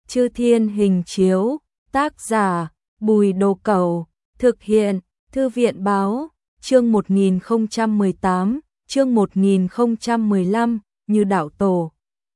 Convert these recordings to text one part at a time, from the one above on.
Chư Thiên Hình Chiếu, tác giả Bùi Đồ Cẩu, thực hiện Thư viện Báo, chương 1018, chương 1015, Như Đạo Tổ.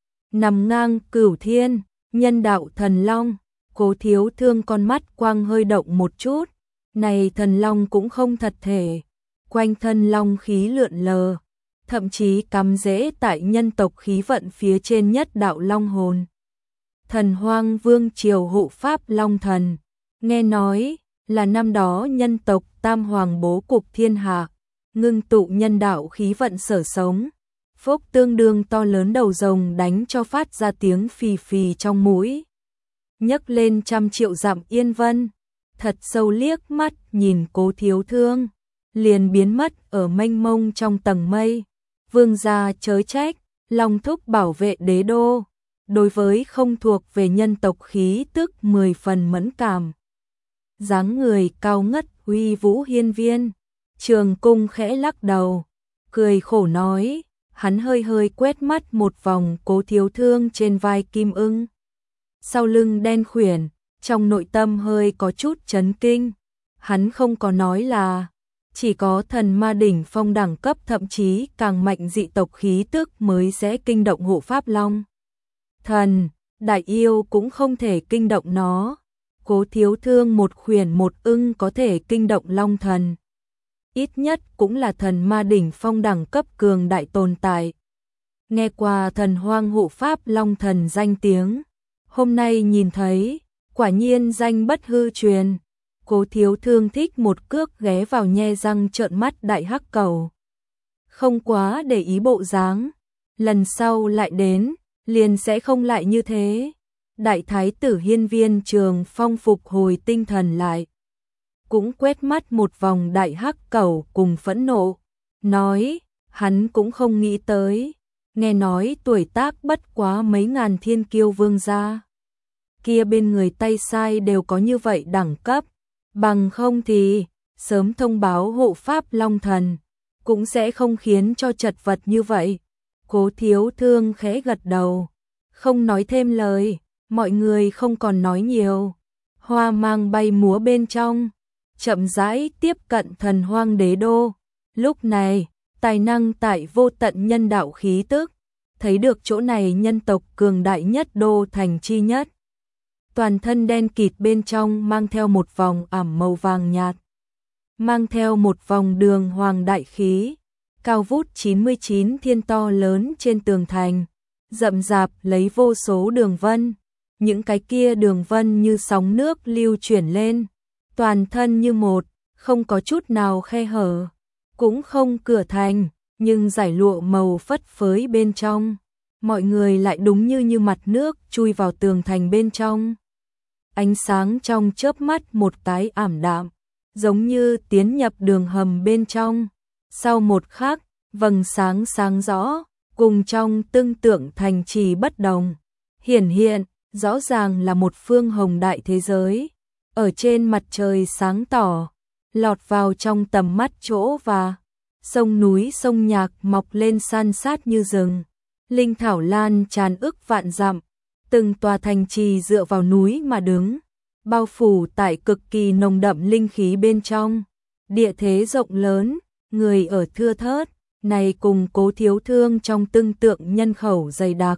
Nằm ngang Cửu Thiên, nhân đạo thần long, Cố Thiếu Thương con mắt quang hơi động một chút, này thần long cũng không thật thể, quanh thân long khí lượn lờ, thậm chí cắm rễ tại nhân tộc khí vận phía trên nhất đạo long hồn. Thần Hoang Vương triều hộ pháp long thần, nghe nói là năm đó nhân tộc tam hoàng bố cục thiên hạ, ngưng tụ nhân đạo khí vận sở sống. Phốc tương đương to lớn đầu rồng đánh cho phát ra tiếng phì phì trong mũi. Nhấc lên trăm triệu dặm yên vân, thật sâu liếc mắt nhìn Cố Thiếu Thương, liền biến mất ở mênh mông trong tầng mây. Vương gia chớ trách, Long thúc bảo vệ đế đô, đối với không thuộc về nhân tộc khí tức 10 phần mẫn cảm. Dáng người cao ngất uy vũ hiên viên, Trường Cung khẽ lắc đầu, cười khổ nói, hắn hơi hơi quét mắt một vòng Cố Thiếu Thương trên vai Kim Ưng. Sau lưng đen khuyển, trong nội tâm hơi có chút chấn kinh, hắn không có nói là chỉ có thần ma đỉnh phong đẳng cấp thậm chí càng mạnh dị tộc khí tức mới sẽ kinh động hộ pháp long. Thần, đại yêu cũng không thể kinh động nó. Cố Thiếu Thương một khuyển một ưng có thể kinh động long thần. Ít nhất cũng là thần ma đỉnh phong đẳng cấp cường đại tồn tại. Nghe qua thần hoang hộ pháp long thần danh tiếng, hôm nay nhìn thấy, quả nhiên danh bất hư truyền. Cố Thiếu Thương thích một cước ghé vào nhe răng trợn mắt đại hắc cầu. Không quá để ý bộ dáng, lần sau lại đến, liền sẽ không lại như thế. Đại thái tử Hiên Viên Trường Phong phục hồi tinh thần lại, cũng quét mắt một vòng đại hắc cẩu cùng phẫn nộ, nói, hắn cũng không nghĩ tới, nghe nói tuổi tác bất quá mấy ngàn thiên kiêu vương gia. Kia bên người tay sai đều có như vậy đẳng cấp, bằng không thì, sớm thông báo hộ pháp long thần, cũng sẽ không khiến cho chật vật như vậy. Cố Thiếu Thương khẽ gật đầu, không nói thêm lời, mọi người không còn nói nhiều. Hoa mang bay múa bên trong, chậm rãi tiếp cận thần hoang đế đô. Lúc này, tài năng tại vô tận nhân đạo khí tức, thấy được chỗ này nhân tộc cường đại nhất đô thành chi nhất. Toàn thân đen kịt bên trong mang theo một vòng ảm màu vàng nhạt, mang theo một vòng đường hoàng đại khí, cao vút 99 thiên to lớn trên tường thành, rậm rạp lấy vô số đường vân. Những cái kia đường vân như sóng nước lưu chuyển lên, toàn thân như một, không có chút nào khe hở, cũng không cửa thành, nhưng giải lụa màu phất phới bên trong. Mọi người lại đúng như mặt nước chui vào tường thành bên trong. Ánh sáng trong chớp mắt một cái ảm đạm, giống như tiến nhập đường hầm bên trong. Sau một khắc, vầng sáng sáng rõ, cùng trong tương tượng thành trì bất đồng, hiển hiện rõ ràng là một phương hồng đại thế giới, ở trên mặt trời sáng tỏ, lọt vào trong tầm mắt chỗ và sông núi sông nhạc mọc lên san sát như rừng, linh thảo lan tràn ức vạn dặm, từng tòa thành trì dựa vào núi mà đứng, bao phủ tại cực kỳ nồng đậm linh khí bên trong, địa thế rộng lớn, người ở thưa thớt, này cùng Cố Thiếu Thương trong tương tượng nhân khẩu dày đặc.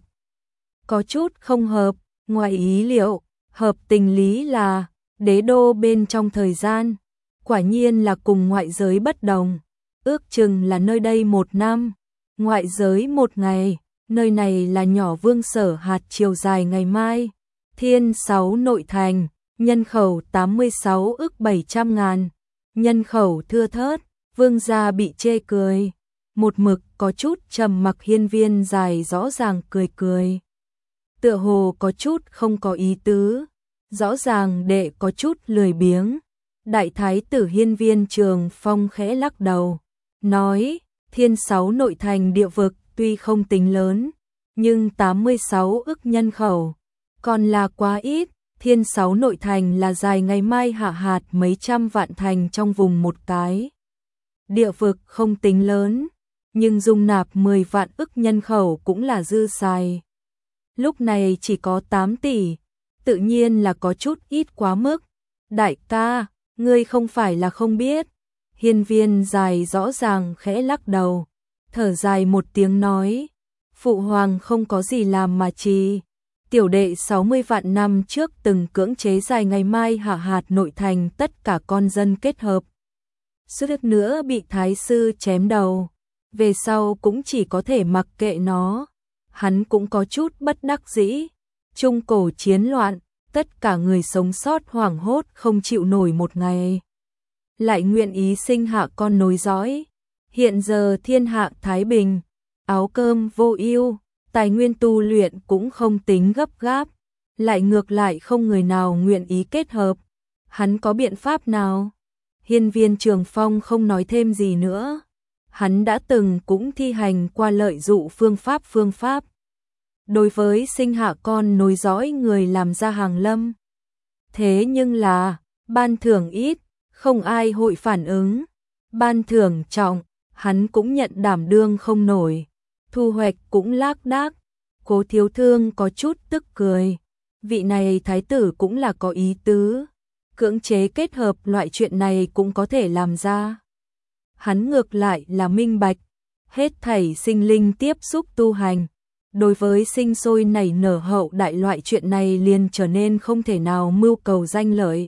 Có chút không hợp. Ngoài ý liệu, hợp tình lý là, đế đô bên trong thời gian, quả nhiên là cùng ngoại giới bất đồng, ước chừng là nơi đây 1 năm, ngoại giới 1 ngày, nơi này là nhỏ vương sở hạt chiều dài ngày mai. Thiên 6 nội thành, nhân khẩu 86 ức 700 ngàn, nhân khẩu thưa thớt, vương gia bị chê cười, một mực có chút trầm mặc Hiên Viên dài rõ ràng cười cười. Tựa hồ có chút không có ý tứ, rõ ràng đệ có chút lười biếng. Đại thái tử Hiên Viên Trường Phong khẽ lắc đầu, nói, Thiên 6 nội thành địa vực tuy không tính lớn, nhưng 86 ức nhân khẩu, còn là quá ít. Thiên 6 nội thành là dài ngày mai hạ hạt mấy trăm vạn thành trong vùng một cái. Địa vực không tính lớn, nhưng dung nạp 10 vạn ức nhân khẩu cũng là dư xài. Lúc này chỉ có 8 tỷ, tự nhiên là có chút ít quá mức. Đại ca, ngươi không phải là không biết. Hiên Viên dài rõ ràng khẽ lắc đầu, thở dài một tiếng nói, phụ hoàng không có gì làm mà trì. Tiểu đệ 60 vạn năm trước từng cưỡng chế dài ngày mai hạ hạt nội thành tất cả con dân kết hợp. Suýt nữa bị thái sư chém đầu, về sau cũng chỉ có thể mặc kệ nó. Hắn cũng có chút bất đắc dĩ. Trung cổ chiến loạn, tất cả người sống sót hoảng hốt không chịu nổi một ngày. Lại nguyện ý sinh hạ con nối dõi. Hiện giờ thiên hạ thái bình, áo cơm vô ưu, tài nguyên tu luyện cũng không tính gấp gáp, lại ngược lại không người nào nguyện ý kết hợp. Hắn có biện pháp nào? Hiên Viên Trường Phong không nói thêm gì nữa. Hắn đã từng cũng thi hành qua lợi dụ phương pháp. Đối với sinh hạ con nối dõi người làm ra hàng lâm. Thế nhưng là, ban thưởng ít, không ai hội phản ứng. Ban thưởng trọng, hắn cũng nhận đảm đương không nổi. Thu hoạch cũng lác đác. Cố Thiếu Thương có chút tức cười. Vị này thái tử cũng là có ý tứ. Cưỡng chế kết hợp loại chuyện này cũng có thể làm ra. Hắn ngược lại là minh bạch. Hết thảy sinh linh tiếp xúc tu hành. Đối với sinh sôi nảy nở hậu đại loại chuyện này liền trở nên không thể nào mưu cầu danh lợi.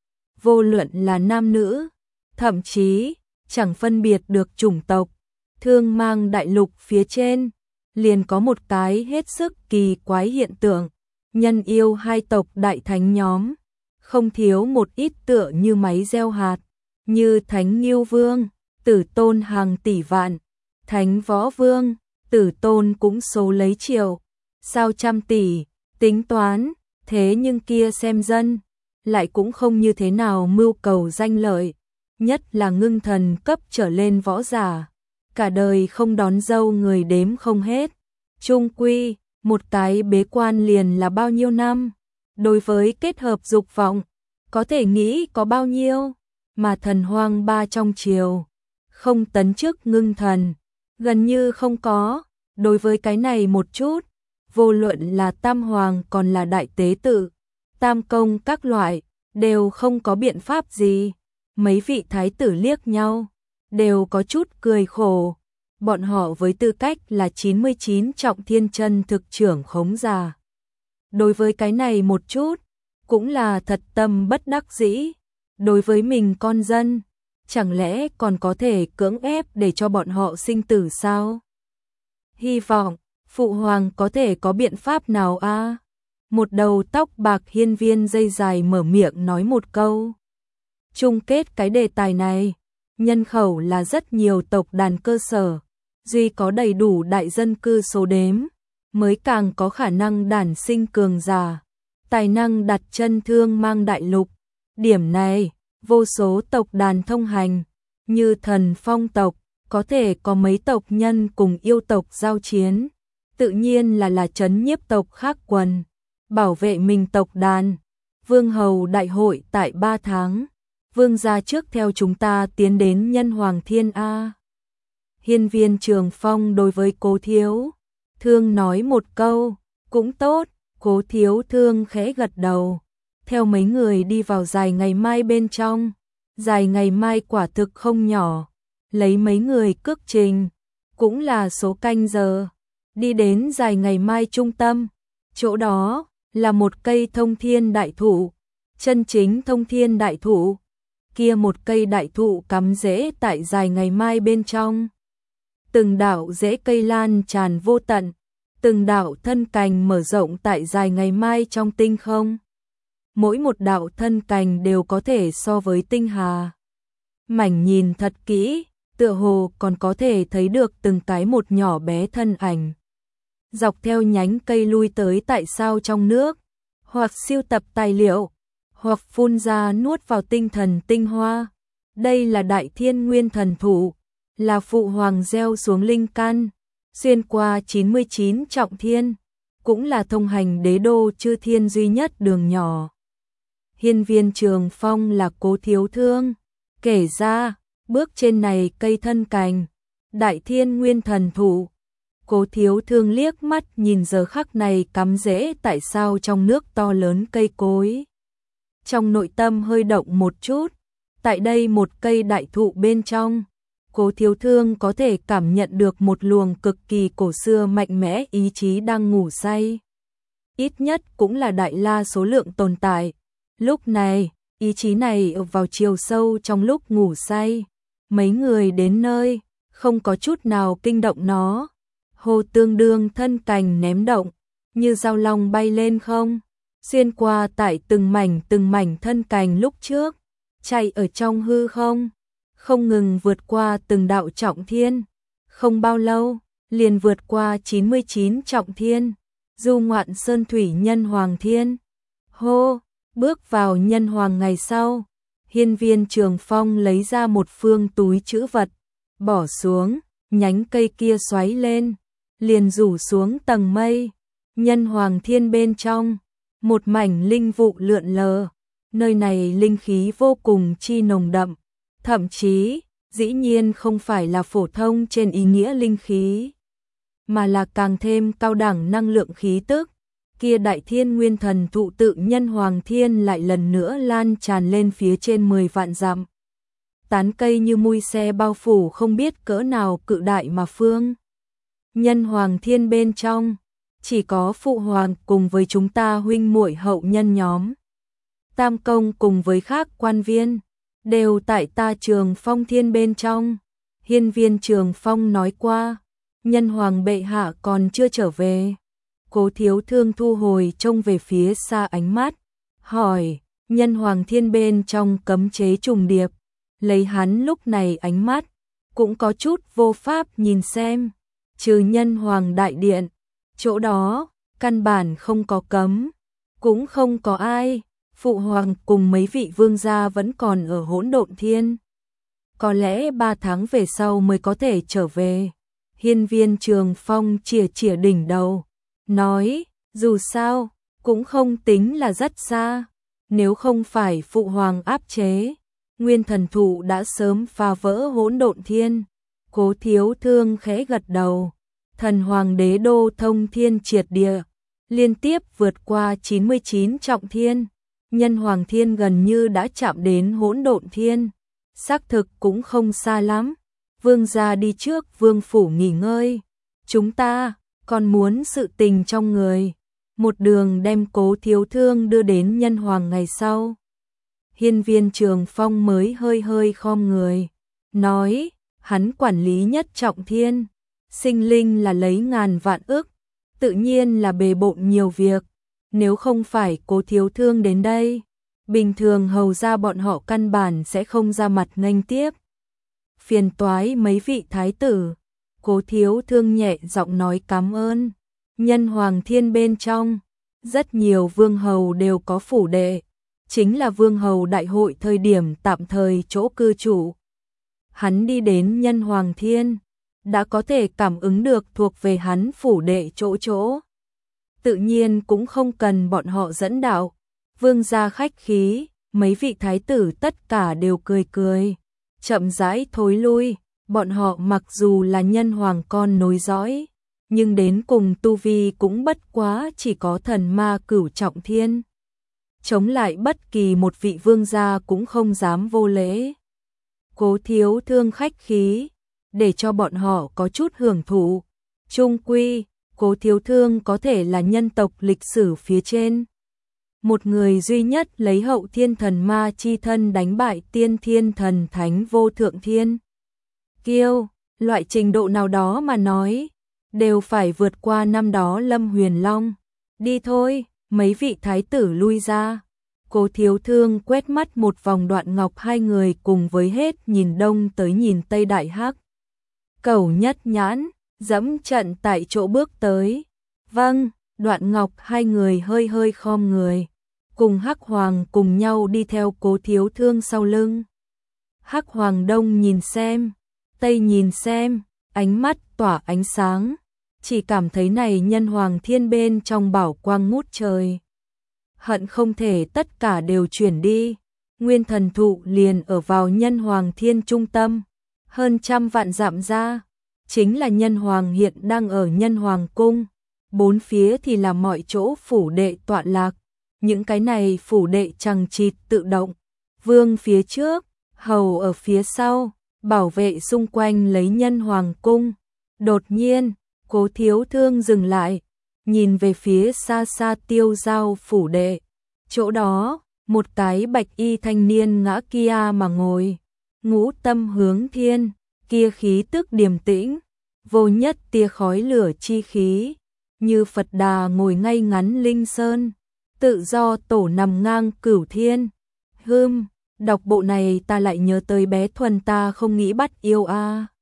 Vô luận là nam nữ, thậm chí chẳng phân biệt được chủng tộc. Thương Mang đại lục phía trên liền có một cái hết sức kỳ quái hiện tượng, nhân yêu hai tộc đại thánh nhóm, không thiếu một ít tựa như máy gieo hạt, như Thánh Ngưu Vương, Tử Tôn hàng tỷ vạn, Thánh Võ Vương, Tử Tôn cũng số lấy triệu, sao trăm tỷ, tính toán, thế nhưng kia xem dân, lại cũng không như thế nào mưu cầu danh lợi, nhất là ngưng thần cấp trở lên võ giả, cả đời không đón dâu người đếm không hết. Chung quy, một cái bế quan liền là bao nhiêu năm, đối với kết hợp dục vọng, có thể nghĩ có bao nhiêu, mà thần hoang ba trong triều, không tấn chức ngưng thần, gần như không có. Đối với cái này một chút, vô luận là tam hoàng còn là đại tế tự, tam công các loại, đều không có biện pháp gì. Mấy vị thái tử liếc nhau, đều có chút cười khổ. Bọn họ với tư cách là 99 trọng thiên chân thực trưởng khống giả. Đối với cái này một chút, cũng là thật tâm bất đắc dĩ. Đối với mình con dân, chẳng lẽ còn có thể cưỡng ép để cho bọn họ sinh tử sao? Hy vọng, phụ hoàng có thể có biện pháp nào a? Một đầu tóc bạc hiên viên dây dài mở miệng nói một câu. Chung kết cái đề tài này, nhân khẩu là rất nhiều tộc đàn cơ sở, duy có đầy đủ đại dân cư số đếm, mới càng có khả năng đản sinh cường giả, tài năng đặt chân Thương Mang đại lục. Điểm này, vô số tộc đàn thông hành, như Thần Phong tộc, có thể có mấy tộc nhân cùng yêu tộc giao chiến, tự nhiên là trấn nhiếp tộc khác quần, bảo vệ mình tộc đàn. Vương hầu đại hội tại 3 tháng, vương gia trước theo chúng ta tiến đến Nhân Hoàng Thiên A. Hiên Viên Trường Phong đối với Cố Thiếu Thương nói một câu, cũng tốt. Cố Thiếu Thương khẽ gật đầu, theo mấy người đi vào dài ngày mai bên trong. Dài ngày mai quả thực không nhỏ, lấy mấy người cước trình, cũng là số canh giờ. Đi đến dài ngày mai trung tâm, chỗ đó là một cây thông thiên đại thụ, chân chính thông thiên đại thụ. Kia một cây đại thụ cắm rễ tại dài ngày mai bên trong. Từng đạo rễ cây lan tràn vô tận, từng đạo thân cành mở rộng tại dài ngày mai trong tinh không. Mỗi một đạo thân cành đều có thể so với tinh hà. Mảnh nhìn thật kỹ, tựa hồ còn có thể thấy được từng cái một nhỏ bé thân ảnh. Dọc theo nhánh cây lui tới tại sao trong nước, hoặc siêu tập tài liệu, hoặc phun ra nuốt vào tinh thần tinh hoa. Đây là Đại Thiên Nguyên Thần Thụ, là phụ hoàng gieo xuống linh căn, xuyên qua 99 trọng thiên, cũng là thông hành đế đô chư thiên duy nhất đường nhỏ. Hiên Viên Trường Phong là Cố Thiếu Thương, kể ra, bước trên này cây thân cành, Đại Thiên Nguyên Thần Thụ, Cố Thiếu Thương liếc mắt nhìn giờ khắc này cắm rễ tại sao trong nước to lớn cây cối. Trong nội tâm hơi động một chút, tại đây một cây đại thụ bên trong, Cố Thiếu Thương có thể cảm nhận được một luồng cực kỳ cổ xưa mạnh mẽ ý chí đang ngủ say. Ít nhất cũng là đại la số lượng tồn tại. Lúc này, ý chí này ở vào chiều sâu trong lúc ngủ say. Mấy người đến nơi, không có chút nào kinh động nó. Hồ Tương đương thân cành ném động, như dao long bay lên không, xuyên qua tại từng mảnh thân cành lúc trước, chạy ở trong hư không ngừng vượt qua từng đạo trọng thiên. Không bao lâu, liền vượt qua 99 trọng thiên, du ngoạn sơn thủy nhân hoàng thiên. Hô, bước vào nhân hoàng ngày sau, Hiên Viên Trường Phong lấy ra một phương túi trữ vật, bỏ xuống, nhánh cây kia xoáy lên, liền rủ xuống tầng mây. Nhân hoàng thiên bên trong, một mảnh linh vụ lượn lờ, nơi này linh khí vô cùng chi nồng đậm, thậm chí, dĩ nhiên không phải là phổ thông trên ý nghĩa linh khí, mà là càng thêm cao đẳng năng lượng khí tức. Kia đại thiên nguyên thần thụ tự nhân hoàng thiên lại lần nữa lan tràn lên phía trên 10 vạn dặm. Tán cây như mui xe bao phủ không biết cỡ nào cự đại mà phương. Nhân hoàng thiên bên trong, chỉ có phụ hoàng cùng với chúng ta huynh muội hậu nhân nhóm. Tam công cùng với khác quan viên, đều tại ta Trường Phong thiên bên trong. Hiên Viên Trường Phong nói qua, nhân hoàng bệ hạ còn chưa trở về. Cố Thiếu Thương thu hồi trông về phía xa ánh mắt, hỏi, nhân hoàng thiên bên trong cấm chế trùng điệp, lấy hắn lúc này ánh mắt, cũng có chút vô pháp nhìn xem, trừ nhân hoàng đại điện, chỗ đó, căn bản không có cấm, cũng không có ai, phụ hoàng cùng mấy vị vương gia vẫn còn ở hỗn độn thiên. Có lẽ 3 tháng về sau mới có thể trở về. Hiên Viên Trường Phong chìa đỉnh đầu, nói, dù sao, cũng không tính là rất xa, nếu không phải phụ hoàng áp chế, nguyên thần thụ đã sớm phá vỡ hỗn độn thiên. Cố Thiếu Thương khẽ gật đầu, thần hoàng đế đô thông thiên triệt địa, liên tiếp vượt qua 99 trọng thiên, nhân hoàng thiên gần như đã chạm đến hỗn độn thiên, xác thực cũng không xa lắm. Vương gia đi trước vương phủ nghỉ ngơi, chúng ta còn muốn sự tình trong người, một đường đem Cố Thiếu Thương đưa đến nhân hoàng ngày sau. Hiên Viên Trường Phong mới hơi khom người, nói, hắn quản lý nhất trọng thiên, sinh linh là lấy ngàn vạn ức, tự nhiên là bề bộn nhiều việc, nếu không phải Cố Thiếu Thương đến đây, bình thường hầu ra bọn họ căn bản sẽ không ra mặt nghênh tiếp. Phiền toái mấy vị thái tử. Cố Thiếu Thương nhẹ giọng nói cảm ơn. Nhân hoàng thiên bên trong, rất nhiều vương hầu đều có phủ đệ, chính là vương hầu đại hội thời điểm tạm thời chỗ cư trụ. Hắn đi đến nhân hoàng thiên, đã có thể cảm ứng được thuộc về hắn phủ đệ chỗ. Tự nhiên cũng không cần bọn họ dẫn đạo. Vương gia khách khí, mấy vị thái tử tất cả đều cười. Chậm rãi thối lui, bọn họ mặc dù là nhân hoàng con nối dõi, nhưng đến cùng tu vi cũng bất quá chỉ có thần ma cửu trọng thiên. Chống lại bất kỳ một vị vương gia cũng không dám vô lễ. Cố Thiếu Thương khách khí, để cho bọn họ có chút hưởng thụ. Chung quy, Cố Thiếu Thương có thể là nhân tộc lịch sử phía trên. Một người duy nhất lấy hậu thiên thần ma chi thân đánh bại tiên thiên thần thánh vô thượng thiên kiêu, loại trình độ nào đó mà nói, đều phải vượt qua năm đó Lâm Huyền Long. Đi thôi, mấy vị thái tử lui ra. Cố Thiếu Thương quét mắt một vòng Đoạn Ngọc hai người cùng với hết nhìn đông tới nhìn tây đại hắc. Cẩu Nhất Nhãn, dẫm trận tại chỗ bước tới. Vâng, Đoạn Ngọc hai người hơi khom người, cùng Hắc Hoàng cùng nhau đi theo Cố Thiếu Thương sau lưng. Hắc Hoàng đông nhìn xem, tây nhìn xem, ánh mắt tỏa ánh sáng, chỉ cảm thấy này nhân hoàng thiên bên trong bảo quang ngút trời. Hận không thể tất cả đều chuyển đi. Nguyên thần thụ liền ở vào nhân hoàng thiên trung tâm, hơn trăm vạn dặm ra, chính là nhân hoàng hiện đang ở nhân hoàng cung, bốn phía thì là mọi chỗ phủ đệ tọa lạc, những cái này phủ đệ chằng chịt tự động, vương phía trước, hầu ở phía sau, bảo vệ xung quanh lấy nhân hoàng cung. Đột nhiên, Cố Thiếu Thương dừng lại, nhìn về phía xa xa Tiêu Giao phủ đệ, chỗ đó, một cái bạch y thanh niên ngã kia mà ngồi, ngũ tâm hướng thiên, kia khí tức điềm tĩnh, vô nhất tia khói lửa chi khí, như Phật Đà ngồi ngay ngắn linh sơn, tự do tổ nằm ngang cửu thiên. Đọc bộ này ta lại nhớ tới bé Thuần ta không nghĩ bắt yêu a.